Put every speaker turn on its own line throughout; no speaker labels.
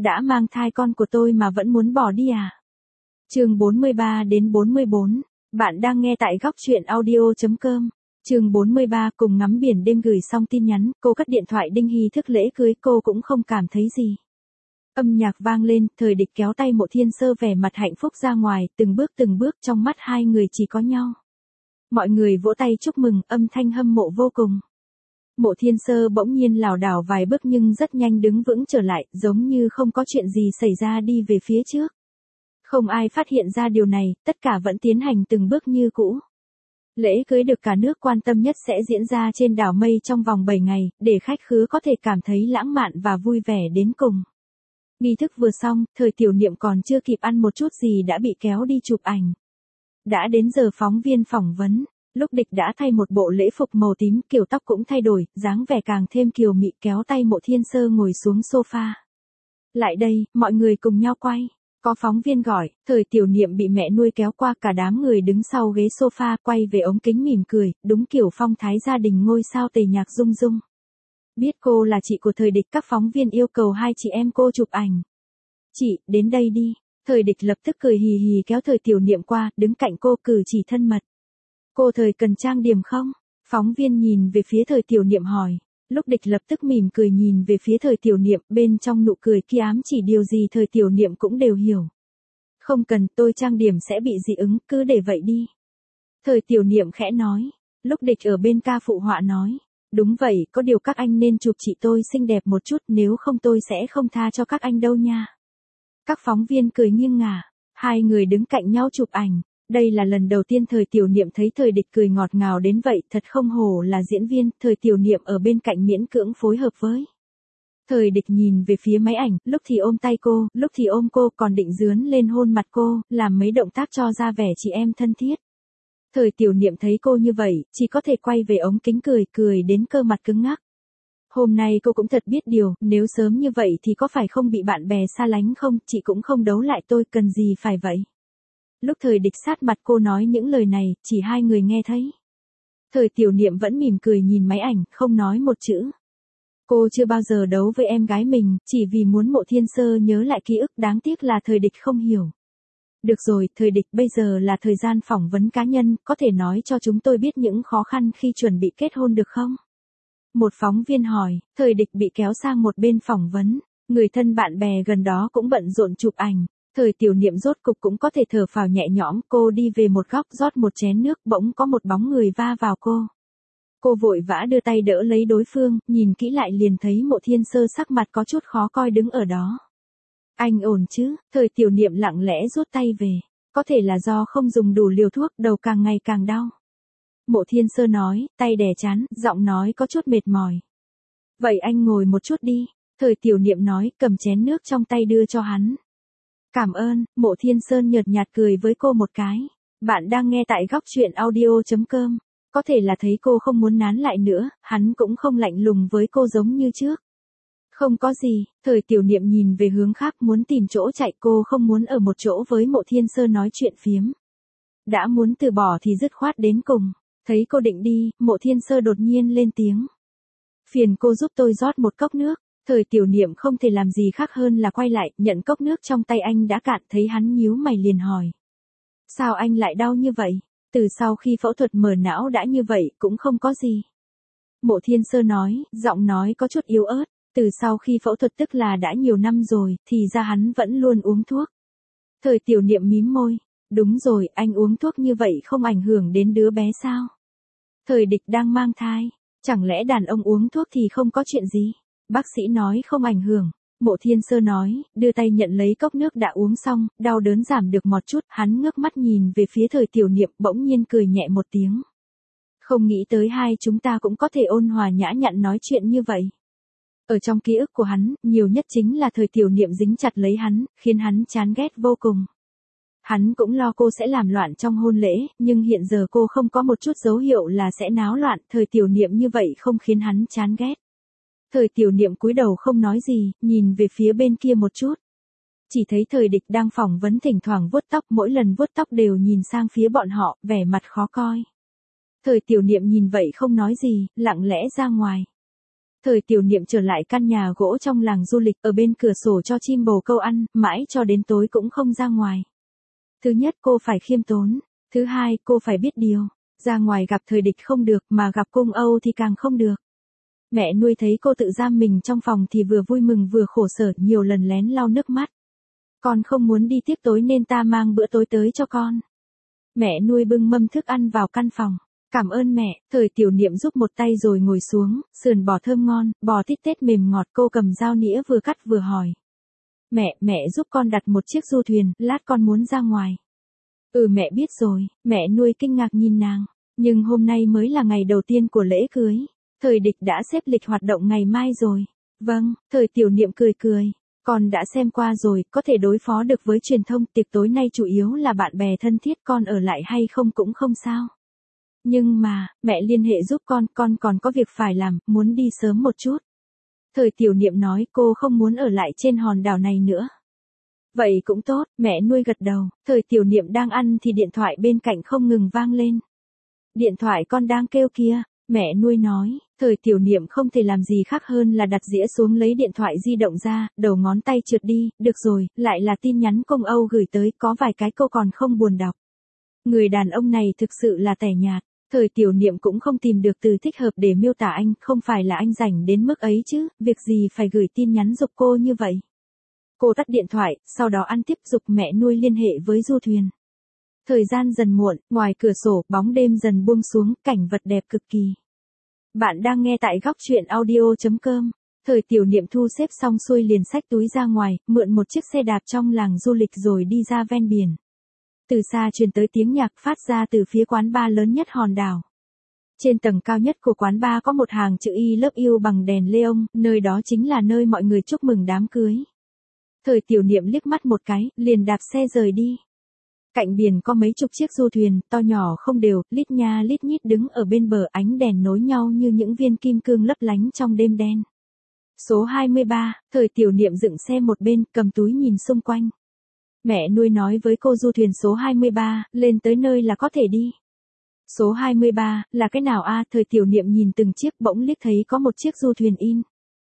đã mang thai con của tôi mà vẫn muốn bỏ đi à? Chương 43 đến 44. Bạn đang nghe tại góc truyện audio.com. Chương 43 cùng ngắm biển đêm gửi xong tin nhắn, cô cất điện thoại đinh hí thức lễ cưới cô cũng không cảm thấy gì. Âm nhạc vang lên, Thời Địch kéo tay Mộ Thiên Sơ vẻ mặt hạnh phúc ra ngoài, từng bước trong mắt hai người chỉ có nhau. Mọi người vỗ tay chúc mừng, âm thanh hâm mộ vô cùng. Mộ Thiên Sơ bỗng nhiên lảo đảo vài bước nhưng rất nhanh đứng vững trở lại, giống như không có chuyện gì xảy ra đi về phía trước. Không ai phát hiện ra điều này, tất cả vẫn tiến hành từng bước như cũ. Lễ cưới được cả nước quan tâm nhất sẽ diễn ra trên đảo Mây trong vòng 7 ngày, để khách khứa có thể cảm thấy lãng mạn và vui vẻ đến cùng. Nghi thức vừa xong, Thời Tiểu Niệm còn chưa kịp ăn một chút gì đã bị kéo đi chụp ảnh. Đã đến giờ phóng viên phỏng vấn, Lúc Địch đã thay một bộ lễ phục màu tím, kiểu tóc cũng thay đổi, dáng vẻ càng thêm kiều mị, kéo tay Mộ Thiên Sơ ngồi xuống sofa. Lại đây, mọi người cùng nhau quay. Có phóng viên gọi, Thời Tiểu Niệm bị mẹ nuôi kéo qua, cả đám người đứng sau ghế sofa quay về ống kính mỉm cười, đúng kiểu phong thái gia đình ngôi sao Tề Nhạc Dung Dung. Biết cô là chị của Thời Địch, các phóng viên yêu cầu hai chị em cô chụp ảnh. Chị, đến đây đi. Thời Địch lập tức cười hì hì kéo Thời Tiểu Niệm qua, đứng cạnh cô cử chỉ thân mật. Cô Thời cần trang điểm không? Phóng viên nhìn về phía Thời Tiểu Niệm hỏi. Lúc Địch lập tức mỉm cười nhìn về phía Thời Tiểu Niệm, bên trong nụ cười kia ám chỉ điều gì Thời Tiểu Niệm cũng đều hiểu. Không cần, tôi trang điểm sẽ bị dị ứng, cứ để vậy đi. Thời Tiểu Niệm khẽ nói. Lúc Địch ở bên ca phụ họa nói. Đúng vậy, có điều các anh nên chụp chị tôi xinh đẹp một chút, nếu không tôi sẽ không tha cho các anh đâu nha. Các phóng viên cười nghiêng ngả, hai người đứng cạnh nhau chụp ảnh. Đây là lần đầu tiên Thời Tiểu Niệm thấy Thời Địch cười ngọt ngào đến vậy, thật không hổ là diễn viên. Thời Tiểu Niệm ở bên cạnh miễn cưỡng phối hợp với. Thời Địch nhìn về phía máy ảnh, lúc thì ôm tay cô, lúc thì ôm cô, còn định dướn lên hôn mặt cô, làm mấy động tác cho ra vẻ chị em thân thiết. Thời Tiểu Niệm thấy cô như vậy, chỉ có thể quay về ống kính cười đến cơ mặt cứng ngắc. Hôm nay cô cũng thật biết điều, nếu sớm như vậy thì có phải không bị bạn bè xa lánh không, chị cũng không đấu lại tôi, cần gì phải vậy. Lúc Thời Địch sát mặt cô nói những lời này, chỉ hai người nghe thấy. Thời Tiểu Niệm vẫn mỉm cười nhìn máy ảnh, không nói một chữ. Cô chưa bao giờ đấu với em gái mình, chỉ vì muốn Mộ Thiên Sơ nhớ lại ký ức, đáng tiếc là Thời Địch không hiểu. Được rồi, Thời Địch, bây giờ là thời gian phỏng vấn cá nhân, có thể nói cho chúng tôi biết những khó khăn khi chuẩn bị kết hôn được không? Một phóng viên hỏi, Thời Địch bị kéo sang một bên phỏng vấn, người thân bạn bè gần đó cũng bận rộn chụp ảnh. Thời Tiểu Niệm rốt cục cũng có thể thở phào nhẹ nhõm, cô đi về một góc rót một chén nước, bỗng có một bóng người va vào cô. Cô vội vã đưa tay đỡ lấy đối phương, nhìn kỹ lại liền thấy Mộ Thiên Sơ sắc mặt có chút khó coi đứng ở đó. Anh ổn chứ? Thời Tiểu Niệm lặng lẽ rút tay về. Có thể là do không dùng đủ liều thuốc, đầu càng ngày càng đau. Mộ Thiên Sơ nói, tay đè trán, giọng nói có chút mệt mỏi. Vậy anh ngồi một chút đi. Thời Tiểu Niệm nói, cầm chén nước trong tay đưa cho hắn. Cảm ơn. Mộ Thiên Sơn nhợt nhạt cười với cô một cái. Bạn đang nghe tại góc truyện audio.com. Có thể là thấy cô không muốn nán lại nữa, hắn cũng không lạnh lùng với cô giống như trước. Không có gì. Thời Tiểu Niệm nhìn về hướng khác, muốn tìm chỗ chạy, cô không muốn ở một chỗ với Mộ Thiên Sơn nói chuyện phiếm. Đã muốn từ bỏ thì dứt khoát đến cùng. Thấy cô định đi, Mộ Thiên Sơ đột nhiên lên tiếng. Phiền cô giúp tôi rót một cốc nước. Thời Tiểu Niệm không thể làm gì khác hơn là quay lại, nhận cốc nước trong tay anh đã cạn, thấy hắn nhíu mày liền hỏi. Sao anh lại đau như vậy? Từ sau khi phẫu thuật mở não đã như vậy, cũng không có gì. Mộ Thiên Sơ nói, giọng nói có chút yếu ớt. Từ sau khi phẫu thuật tức là đã nhiều năm rồi, thì ra hắn vẫn luôn uống thuốc. Thời Tiểu Niệm mím môi. Đúng rồi, anh uống thuốc như vậy không ảnh hưởng đến đứa bé sao? Thời Địch đang mang thai. Chẳng lẽ đàn ông uống thuốc thì không có chuyện gì? Bác sĩ nói không ảnh hưởng. Mộ Thiên Sơ nói, đưa tay nhận lấy cốc nước đã uống xong, đau đớn giảm được một chút, hắn ngước mắt nhìn về phía Thời Tiểu Niệm, bỗng nhiên cười nhẹ một tiếng. Không nghĩ tới hai chúng ta cũng có thể ôn hòa nhã nhặn nói chuyện như vậy. Ở trong ký ức của hắn, nhiều nhất chính là Thời Tiểu Niệm dính chặt lấy hắn, khiến hắn chán ghét vô cùng. Hắn cũng lo cô sẽ làm loạn trong hôn lễ, nhưng hiện giờ cô không có một chút dấu hiệu là sẽ náo loạn, Thời Tiểu Niệm như vậy không khiến hắn chán ghét. Thời Tiểu Niệm cúi đầu không nói gì, nhìn về phía bên kia một chút. Chỉ thấy Thời Địch đang phỏng vấn, thỉnh thoảng vuốt tóc, mỗi lần vuốt tóc đều nhìn sang phía bọn họ, vẻ mặt khó coi. Thời Tiểu Niệm nhìn vậy không nói gì, lặng lẽ ra ngoài. Thời Tiểu Niệm trở lại căn nhà gỗ trong làng du lịch ở bên cửa sổ cho chim bồ câu ăn, mãi cho đến tối cũng không ra ngoài. Thứ nhất cô phải khiêm tốn, thứ hai cô phải biết điều, ra ngoài gặp thời địch không được mà gặp cung Âu thì càng không được. Mẹ nuôi thấy cô tự giam mình trong phòng thì vừa vui mừng vừa khổ sở, nhiều lần lén lau nước mắt. Con không muốn đi tiếp tối nên ta mang bữa tối tới cho con. Mẹ nuôi bưng mâm thức ăn vào căn phòng. Cảm ơn mẹ. Thời Tiểu Niệm giúp một tay rồi ngồi xuống, sườn bò thơm ngon, bò tít tết mềm ngọt. Cô cầm dao nĩa vừa cắt vừa hỏi. Mẹ giúp con đặt một chiếc du thuyền, lát con muốn ra ngoài. Mẹ biết rồi. Mẹ nuôi kinh ngạc nhìn nàng. Nhưng hôm nay mới là ngày đầu tiên của lễ cưới. Thời địch đã xếp lịch hoạt động ngày mai rồi. Vâng, Thời Tiểu Niệm cười cười. Con đã xem qua rồi, có thể đối phó được với truyền thông. Tiệc tối nay chủ yếu là bạn bè thân thiết, con ở lại hay không cũng không sao. Nhưng mà, mẹ liên hệ giúp con còn có việc phải làm, muốn đi sớm một chút. Thời Tiểu Niệm nói cô không muốn ở lại trên hòn đảo này nữa. Vậy cũng tốt, mẹ nuôi gật đầu. Thời Tiểu Niệm đang ăn thì điện thoại bên cạnh không ngừng vang lên. Điện thoại con đang kêu kia, mẹ nuôi nói. Thời Tiểu Niệm không thể làm gì khác hơn là đặt dĩa xuống lấy điện thoại di động ra, đầu ngón tay trượt đi. Được rồi, lại là tin nhắn cung Âu gửi tới, có vài cái cô còn không buồn đọc. Người đàn ông này thực sự là tẻ nhạt. Thời Tiểu Niệm cũng không tìm được từ thích hợp để miêu tả anh, không phải là anh rảnh đến mức ấy chứ, việc gì phải gửi tin nhắn giục cô như vậy. Cô tắt điện thoại, sau đó ăn tiếp giục mẹ nuôi liên hệ với du thuyền. Thời gian dần muộn, ngoài cửa sổ, bóng đêm dần buông xuống, cảnh vật đẹp cực kỳ. Bạn đang nghe tại góc truyện audio.com. Thời Tiểu Niệm thu xếp xong xuôi liền xách túi ra ngoài, mượn một chiếc xe đạp trong làng du lịch rồi đi ra ven biển. Từ xa truyền tới tiếng nhạc phát ra từ phía quán bar lớn nhất hòn đảo. Trên tầng cao nhất của quán bar có một hàng chữ I love you bằng đèn neon, nơi đó chính là nơi mọi người chúc mừng đám cưới. Thời Tiểu Niệm liếc mắt một cái, liền đạp xe rời đi. Cạnh biển có mấy chục chiếc du thuyền, to nhỏ không đều, lít nha lít nhít đứng ở bên bờ, ánh đèn nối nhau như những viên kim cương lấp lánh trong đêm đen. Số 23, Thời Tiểu Niệm dựng xe một bên, cầm túi nhìn xung quanh. Mẹ nuôi nói với cô du thuyền số 23, lên tới nơi là có thể đi. Số 23, là cái nào a? Thời Tiểu Niệm nhìn từng chiếc bỗng liếc thấy có một chiếc du thuyền in.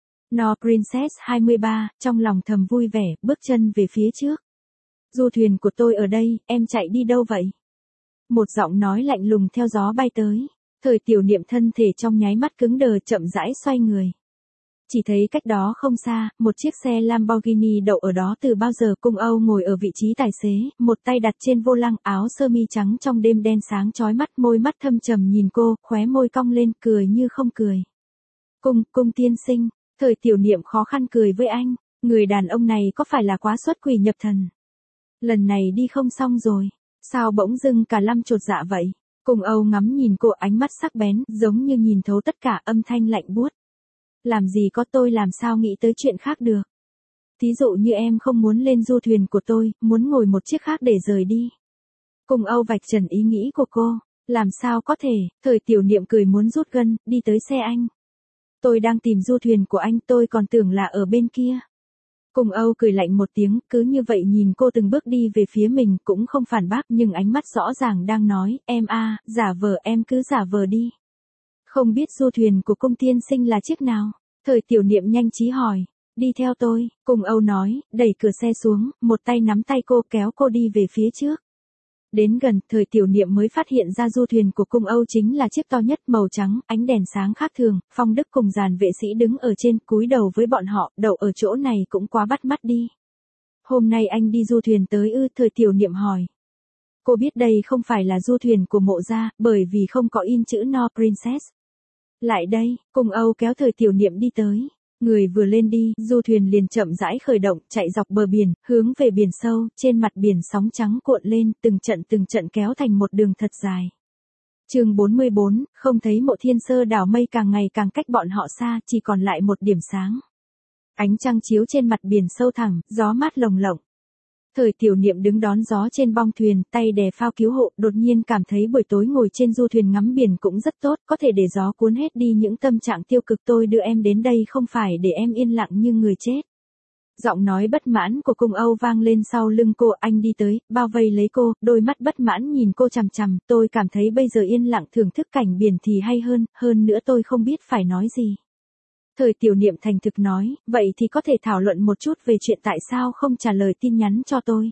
No Princess 23, trong lòng thầm vui vẻ, bước chân về phía trước. Du thuyền của tôi ở đây, em chạy đi đâu vậy? Một giọng nói lạnh lùng theo gió bay tới. Thời Tiểu Niệm thân thể trong nháy mắt cứng đờ, chậm rãi xoay người. Chỉ thấy cách đó không xa, một chiếc xe Lamborghini đậu ở đó. Từ bao giờ cung Âu ngồi ở vị trí tài xế, một tay đặt trên vô lăng, áo sơ mi trắng trong đêm đen sáng chói mắt, môi mắt thâm trầm nhìn cô, khóe môi cong lên, cười như không cười. Cung tiên sinh. Thời Tiểu Niệm khó khăn cười với anh, người đàn ông này có phải là quá xuất quỷ nhập thần? Lần này đi không xong rồi, sao bỗng dưng cả Lâm chột dạ vậy? Cung Âu ngắm nhìn cô, ánh mắt sắc bén, giống như nhìn thấu tất cả, âm thanh lạnh buốt. Làm gì có, tôi làm sao nghĩ tới chuyện khác được. Thí dụ như em không muốn lên du thuyền của tôi, muốn ngồi một chiếc khác để rời đi. Cung Âu vạch trần ý nghĩ của cô, làm sao có thể? Thời Tiểu Niệm cười muốn rút gân, đi tới xe anh. Tôi đang tìm du thuyền của anh, tôi còn tưởng là ở bên kia. Cung Âu cười lạnh một tiếng, cứ như vậy nhìn cô từng bước đi về phía mình, cũng không phản bác nhưng ánh mắt rõ ràng đang nói, em a, giả vờ, em cứ giả vờ đi. Không biết du thuyền của cung tiên sinh là chiếc nào? Thời Tiểu Niệm nhanh trí hỏi. Đi theo tôi, Cung Âu nói, đẩy cửa xe xuống, một tay nắm tay cô kéo cô đi về phía trước. Đến gần, Thời Tiểu Niệm mới phát hiện ra du thuyền của cung Âu chính là chiếc to nhất, màu trắng, ánh đèn sáng khác thường. Phong Đức cùng dàn vệ sĩ đứng ở trên, cúi đầu với bọn họ, đậu ở chỗ này cũng quá bắt mắt đi. Hôm nay anh đi du thuyền tới ư? Thời Tiểu Niệm hỏi. Cô biết đây không phải là du thuyền của Mộ gia, bởi vì không có in chữ No Princess. Lại đây, Cung Âu kéo Thời Tiểu Niệm đi tới. Người vừa lên đi, du thuyền liền chậm rãi khởi động, chạy dọc bờ biển, hướng về biển sâu, trên mặt biển sóng trắng cuộn lên, từng trận kéo thành một đường thật dài. Chương 44, không thấy Mộ Thiên Sơ đảo, mây càng ngày càng cách bọn họ xa, chỉ còn lại một điểm sáng. Ánh trăng chiếu trên mặt biển sâu thẳm, gió mát lồng lộng. Thời Tiểu Niệm đứng đón gió trên bong thuyền, tay đè phao cứu hộ, đột nhiên cảm thấy buổi tối ngồi trên du thuyền ngắm biển cũng rất tốt, có thể để gió cuốn hết đi những tâm trạng tiêu cực. Tôi đưa em đến đây không phải để em yên lặng như người chết. Giọng nói bất mãn của Cung Âu vang lên sau lưng cô, anh đi tới, bao vây lấy cô, đôi mắt bất mãn nhìn cô chằm chằm. Tôi cảm thấy bây giờ yên lặng thưởng thức cảnh biển thì hay hơn nữa tôi không biết phải nói gì. Thời tiểu niệm thành thực nói, vậy thì có thể thảo luận một chút về chuyện tại sao không trả lời tin nhắn cho tôi.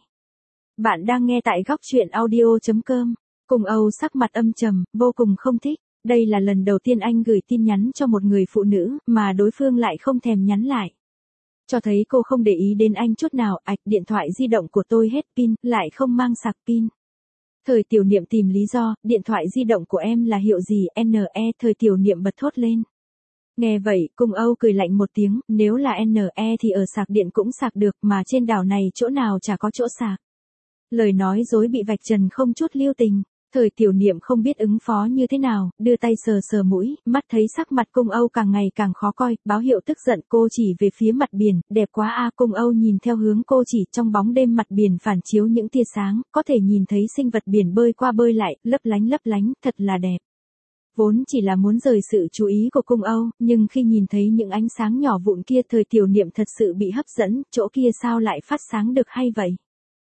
Bạn đang nghe tại góc chuyện audio.com. Cùng Âu sắc mặt âm trầm, vô cùng không thích. Đây là lần đầu tiên anh gửi tin nhắn cho một người phụ nữ, mà đối phương lại không thèm nhắn lại. Cho thấy cô không để ý đến anh chút nào, điện thoại di động của tôi hết pin, lại không mang sạc pin. Thời tiểu niệm tìm lý do, điện thoại di động của em là hiệu gì, thời tiểu niệm bật thốt lên. Nghe vậy, Cung Âu cười lạnh một tiếng, nếu là NE thì ở sạc điện cũng sạc được, mà trên đảo này chỗ nào chả có chỗ sạc. Lời nói dối bị vạch trần không chút lưu tình. Thời tiểu niệm không biết ứng phó như thế nào, đưa tay sờ sờ mũi, mắt thấy sắc mặt Cung Âu càng ngày càng khó coi, báo hiệu tức giận. Cô chỉ về phía mặt biển, đẹp quá a. Cung Âu nhìn theo hướng cô chỉ, trong bóng đêm mặt biển phản chiếu những tia sáng, có thể nhìn thấy sinh vật biển bơi qua bơi lại, lấp lánh, thật là đẹp. Vốn chỉ là muốn rời sự chú ý của Cung Âu, nhưng khi nhìn thấy những ánh sáng nhỏ vụn kia, thời tiểu niệm thật sự bị hấp dẫn, chỗ kia sao lại phát sáng được hay vậy?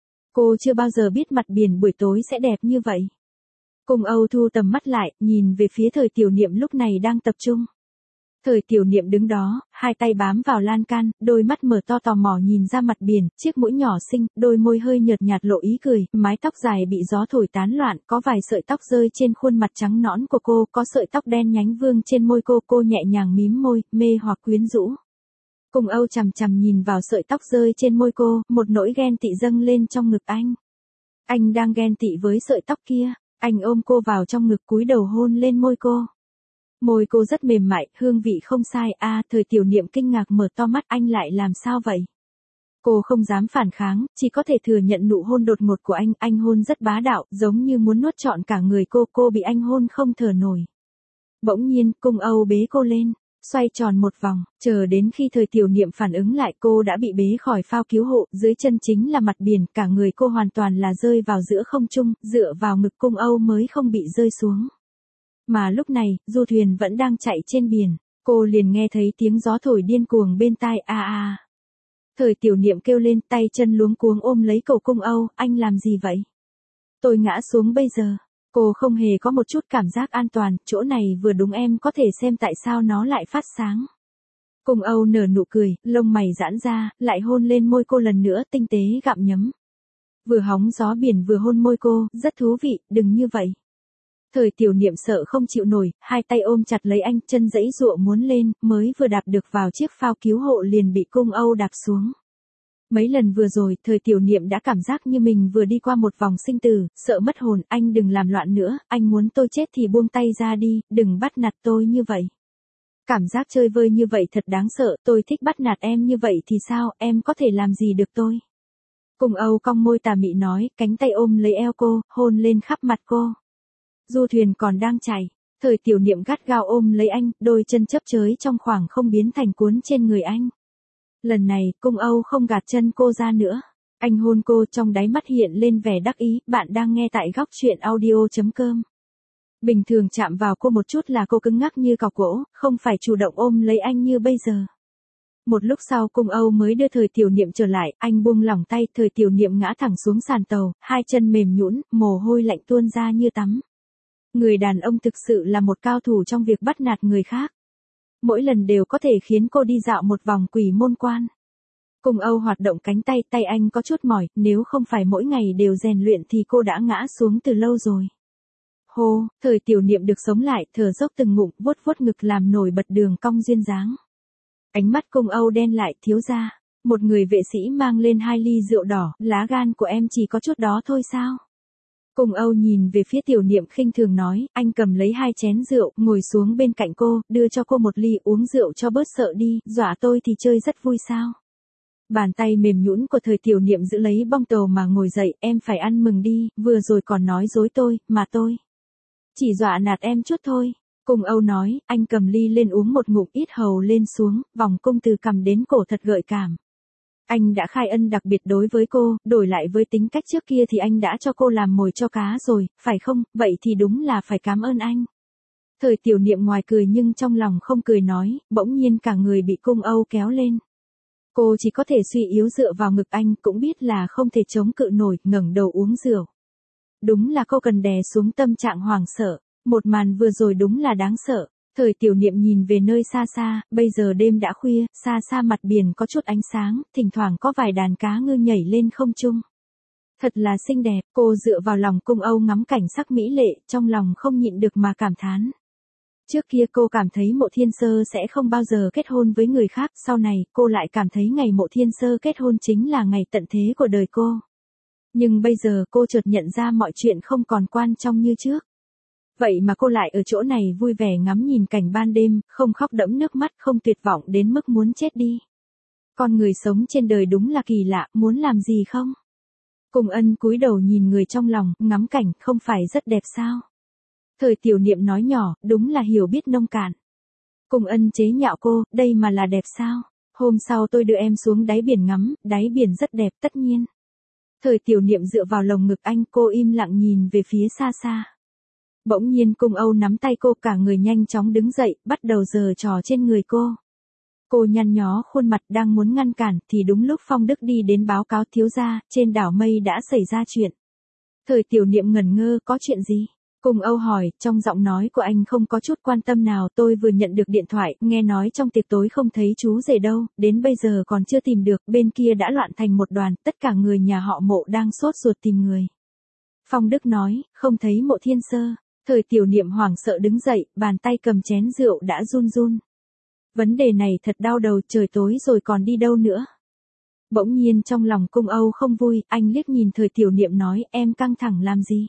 Cô chưa bao giờ biết mặt biển buổi tối sẽ đẹp như vậy. Cung Âu thu tầm mắt lại, nhìn về phía thời tiểu niệm lúc này đang tập trung. Thời tiểu niệm đứng đó, hai tay bám vào lan can, đôi mắt mở to tò mò nhìn ra mặt biển, chiếc mũi nhỏ xinh, đôi môi hơi nhợt nhạt lộ ý cười, mái tóc dài bị gió thổi tán loạn, có vài sợi tóc rơi trên khuôn mặt trắng nõn của cô, có sợi tóc đen nhánh vương trên môi cô nhẹ nhàng mím môi, mê hoặc quyến rũ. Cung Âu chằm chằm nhìn vào sợi tóc rơi trên môi cô, một nỗi ghen tị dâng lên trong ngực anh. Anh đang ghen tị với sợi tóc kia. Anh ôm cô vào trong ngực cúi đầu hôn lên môi cô. Môi cô rất mềm mại, hương vị không sai. Thời tiểu niệm kinh ngạc mở to mắt, anh lại làm sao vậy? Cô không dám phản kháng, chỉ có thể thừa nhận nụ hôn đột ngột của anh hôn rất bá đạo, giống như muốn nuốt trọn cả người cô bị anh hôn không thở nổi. Bỗng nhiên, Cung Âu bế cô lên, xoay tròn một vòng, chờ đến khi thời tiểu niệm phản ứng lại cô đã bị bế khỏi phao cứu hộ, dưới chân chính là mặt biển, cả người cô hoàn toàn là rơi vào giữa không trung, dựa vào ngực Cung Âu mới không bị rơi xuống. Mà lúc này, du thuyền vẫn đang chạy trên biển, cô liền nghe thấy tiếng gió thổi điên cuồng bên tai Thời tiểu niệm kêu lên, tay chân luống cuống ôm lấy cổ Cung Âu, anh làm gì vậy? Tôi ngã xuống bây giờ. Cô không hề có một chút cảm giác an toàn, chỗ này vừa đúng em có thể xem tại sao nó lại phát sáng. Cung Âu nở nụ cười, lông mày giãn ra, lại hôn lên môi cô lần nữa, tinh tế gặm nhấm. Vừa hóng gió biển vừa hôn môi cô, rất thú vị, đừng như vậy. Thời tiểu niệm sợ không chịu nổi, hai tay ôm chặt lấy anh, chân giãy giụa muốn lên, mới vừa đạp được vào chiếc phao cứu hộ liền bị Cung Âu đạp xuống. Mấy lần vừa rồi, thời tiểu niệm đã cảm giác như mình vừa đi qua một vòng sinh tử, sợ mất hồn, anh đừng làm loạn nữa, anh muốn tôi chết thì buông tay ra đi, đừng bắt nạt tôi như vậy. Cảm giác chơi vơi như vậy thật đáng sợ, tôi thích bắt nạt em như vậy thì sao, em có thể làm gì được tôi? Cung Âu cong môi tà mị nói, cánh tay ôm lấy eo cô, hôn lên khắp mặt cô. Du thuyền còn đang chạy, thời tiểu niệm gắt gao ôm lấy anh, đôi chân chấp chới trong khoảng không biến thành cuốn trên người anh. Lần này, Cung Âu không gạt chân cô ra nữa. Anh hôn cô, trong đáy mắt hiện lên vẻ đắc ý. Bạn đang nghe tại góc chuyện audio.com. Bình thường chạm vào cô một chút là cô cứng ngắc như cọc gỗ, không phải chủ động ôm lấy anh như bây giờ. Một lúc sau Cung Âu mới đưa thời tiểu niệm trở lại, anh buông lỏng tay, thời tiểu niệm ngã thẳng xuống sàn tàu, hai chân mềm nhũn, mồ hôi lạnh tuôn ra như tắm. Người đàn ông thực sự là một cao thủ trong việc bắt nạt người khác. Mỗi lần đều có thể khiến cô đi dạo một vòng quỷ môn quan. Cung Âu hoạt động cánh tay, tay anh có chút mỏi, nếu không phải mỗi ngày đều rèn luyện thì cô đã ngã xuống từ lâu rồi. Hô, thời tiểu niệm được sống lại, thở dốc từng ngụm, vuốt vuốt ngực làm nổi bật đường cong duyên dáng. Ánh mắt Cung Âu đen lại, thiếu gia, một người vệ sĩ mang lên 2 ly rượu đỏ, lá gan của em chỉ có chút đó thôi sao? Cung Âu nhìn về phía tiểu niệm khinh thường nói, anh cầm lấy 2 chén rượu, ngồi xuống bên cạnh cô, đưa cho cô 1 ly, uống rượu cho bớt sợ đi, dọa tôi thì chơi rất vui sao. Bàn tay mềm nhũn của thời tiểu niệm giữ lấy bong tàu mà ngồi dậy, em phải ăn mừng đi, vừa rồi còn nói dối tôi, mà tôi chỉ dọa nạt em chút thôi. Cung Âu nói, anh cầm ly lên uống một ngụm, ít hầu lên xuống, vòng cung từ cằm đến cổ thật gợi cảm. Anh đã khai ân đặc biệt đối với cô, đổi lại với tính cách trước kia thì anh đã cho cô làm mồi cho cá rồi, phải không, vậy thì đúng là phải cảm ơn anh. Thời tiểu niệm ngoài cười nhưng trong lòng không cười nói, bỗng nhiên cả người bị Cung Âu kéo lên. Cô chỉ có thể suy yếu dựa vào ngực anh, cũng biết là không thể chống cự nổi, ngẩng đầu uống rượu. Đúng là cô cần đè xuống tâm trạng hoảng sợ, một màn vừa rồi đúng là đáng sợ. Thời Tiểu Niệm nhìn về nơi xa xa, bây giờ đêm đã khuya, xa xa mặt biển có chút ánh sáng, thỉnh thoảng có vài đàn cá ngư nhảy lên không trung. Thật là xinh đẹp, cô dựa vào lòng Cung Âu ngắm cảnh sắc mỹ lệ, trong lòng không nhịn được mà cảm thán. Trước kia cô cảm thấy Mộ Thiên Sơ sẽ không bao giờ kết hôn với người khác, sau này cô lại cảm thấy ngày Mộ Thiên Sơ kết hôn chính là ngày tận thế của đời cô. Nhưng bây giờ cô chợt nhận ra mọi chuyện không còn quan trọng như trước. Vậy mà cô lại ở chỗ này vui vẻ ngắm nhìn cảnh ban đêm, không khóc đẫm nước mắt, không tuyệt vọng đến mức muốn chết đi. Con người sống trên đời đúng là kỳ lạ, muốn làm gì không? Cùng Ân cúi đầu nhìn người trong lòng, ngắm cảnh, không phải rất đẹp sao? Thời Tiểu Niệm nói nhỏ, đúng là hiểu biết nông cạn. Cùng Ân chế nhạo cô, đây mà là đẹp sao? Hôm sau tôi đưa em xuống đáy biển ngắm, đáy biển rất đẹp tất nhiên. Thời Tiểu Niệm dựa vào lồng ngực anh, cô im lặng nhìn về phía xa xa. Bỗng nhiên Cung Âu nắm tay cô, cả người nhanh chóng đứng dậy, bắt đầu giở trò trên người cô. Cô nhăn nhó khuôn mặt đang muốn ngăn cản, thì đúng lúc Phong Đức đi đến báo cáo thiếu gia, trên đảo Mây đã xảy ra chuyện. Thời Tiểu Niệm ngẩn ngơ, có chuyện gì? Cung Âu hỏi, trong giọng nói của anh không có chút quan tâm nào. Tôi vừa nhận được điện thoại, nghe nói trong tiệc tối không thấy chú rể đâu, đến bây giờ còn chưa tìm được, bên kia đã loạn thành một đoàn, tất cả người nhà họ Mộ đang sốt ruột tìm người. Phong Đức nói, không thấy Mộ Thiên Sơ. Thời Tiểu Niệm hoảng sợ đứng dậy, bàn tay cầm chén rượu đã run run. Vấn đề này thật đau đầu, trời tối rồi còn đi đâu nữa. Bỗng nhiên trong lòng Cung Âu không vui, anh liếc nhìn Thời Tiểu Niệm nói, em căng thẳng làm gì?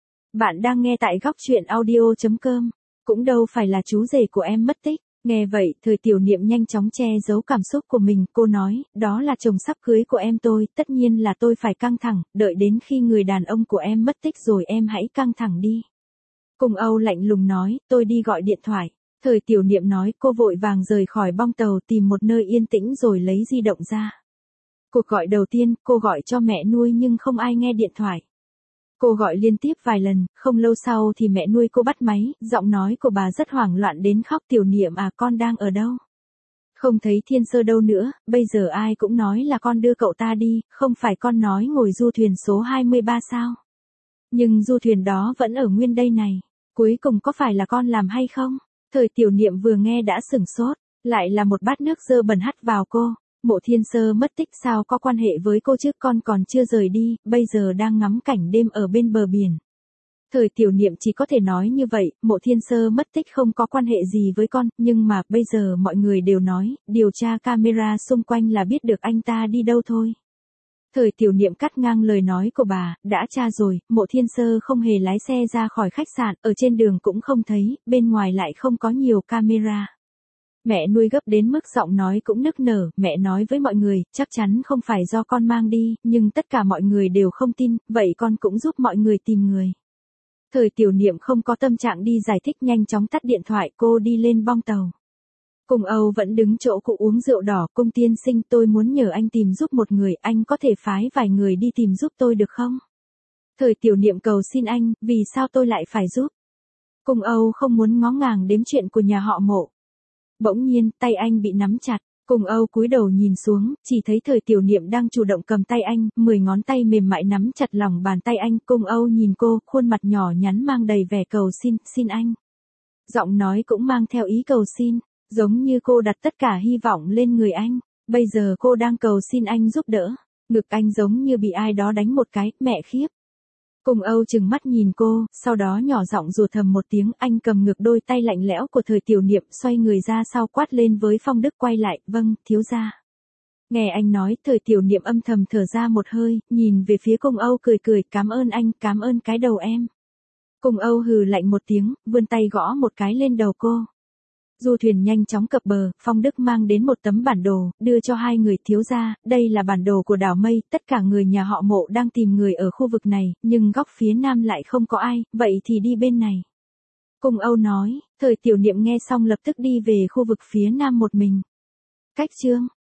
Bạn đang nghe tại góc truyện audio.com, cũng đâu phải là chú rể của em mất tích. Nghe vậy, Thời Tiểu Niệm nhanh chóng che giấu cảm xúc của mình, cô nói, đó là chồng sắp cưới của em tôi, tất nhiên là tôi phải căng thẳng, đợi đến khi người đàn ông của em mất tích rồi em hãy căng thẳng đi. Cung Âu lạnh lùng nói, tôi đi gọi điện thoại. Thời Tiểu Niệm nói, cô vội vàng rời khỏi bong tàu tìm một nơi yên tĩnh rồi lấy di động ra. Cuộc gọi đầu tiên, cô gọi cho mẹ nuôi nhưng không ai nghe điện thoại. Cô gọi liên tiếp vài lần, không lâu sau thì mẹ nuôi cô bắt máy, giọng nói của bà rất hoảng loạn đến khóc. Tiểu Niệm à, con đang ở đâu? Không thấy Thiên Sơ đâu nữa, bây giờ ai cũng nói là con đưa cậu ta đi, không phải con nói ngồi du thuyền số 23 sao? Nhưng du thuyền đó vẫn ở nguyên đây này, cuối cùng có phải là con làm hay không? Thời Tiểu Niệm vừa nghe đã sửng sốt, lại là một bát nước dơ bẩn hắt vào cô. Mộ Thiên Sơ mất tích sao có quan hệ với cô chứ, con còn chưa rời đi, bây giờ đang ngắm cảnh đêm ở bên bờ biển. Thời Tiểu Niệm chỉ có thể nói như vậy, Mộ Thiên Sơ mất tích không có quan hệ gì với con, nhưng mà bây giờ mọi người đều nói, điều tra camera xung quanh là biết được anh ta đi đâu thôi. Thời Tiểu Niệm cắt ngang lời nói của bà, đã tra rồi, Mộ Thiên Sơ không hề lái xe ra khỏi khách sạn, ở trên đường cũng không thấy, bên ngoài lại không có nhiều camera. Mẹ nuôi gấp đến mức giọng nói cũng nức nở, mẹ nói với mọi người, chắc chắn không phải do con mang đi, nhưng tất cả mọi người đều không tin, vậy con cũng giúp mọi người tìm người. Thời Tiểu Niệm không có tâm trạng đi giải thích, nhanh chóng tắt điện thoại, cô đi lên bong tàu. Cung Âu vẫn đứng chỗ cũ uống rượu đỏ, Cung tiên sinh, tôi muốn nhờ anh tìm giúp một người, anh có thể phái vài người đi tìm giúp tôi được không? Thời Tiểu Niệm cầu xin anh, vì sao tôi lại phải giúp? Cung Âu không muốn ngó ngàng đếm chuyện của nhà họ Mộ. Bỗng nhiên, tay anh bị nắm chặt, Cung Âu cúi đầu nhìn xuống, chỉ thấy Thời Tiểu Niệm đang chủ động cầm tay anh, 10 ngón tay mềm mại nắm chặt lòng bàn tay anh. Cung Âu nhìn cô, khuôn mặt nhỏ nhắn mang đầy vẻ cầu xin anh. Giọng nói cũng mang theo ý cầu xin, giống như cô đặt tất cả hy vọng lên người anh. Bây giờ cô đang cầu xin anh giúp đỡ. Ngực anh giống như bị ai đó đánh một cái, mẹ khiếp. Cung Âu trừng mắt nhìn cô, sau đó nhỏ giọng rủa thầm một tiếng, anh cầm ngược đôi tay lạnh lẽo của Thời Tiểu Niệm, xoay người ra sau quát lên với Phong Đức, quay lại, vâng, thiếu gia. Nghe anh nói, Thời Tiểu Niệm âm thầm thở ra một hơi, nhìn về phía Cung Âu cười cười, cảm ơn anh, cảm ơn cái đầu em. Cung Âu hừ lạnh một tiếng, vươn tay gõ một cái lên đầu cô. Du thuyền nhanh chóng cập bờ, Phong Đức mang đến một tấm bản đồ, đưa cho hai người, thiếu gia, đây là bản đồ của đảo Mây, tất cả người nhà họ Mộ đang tìm người ở khu vực này, nhưng góc phía nam lại không có ai, vậy thì đi bên này. Cung Âu nói, Thời Tiểu Niệm nghe xong lập tức đi về khu vực phía nam một mình. Cách chương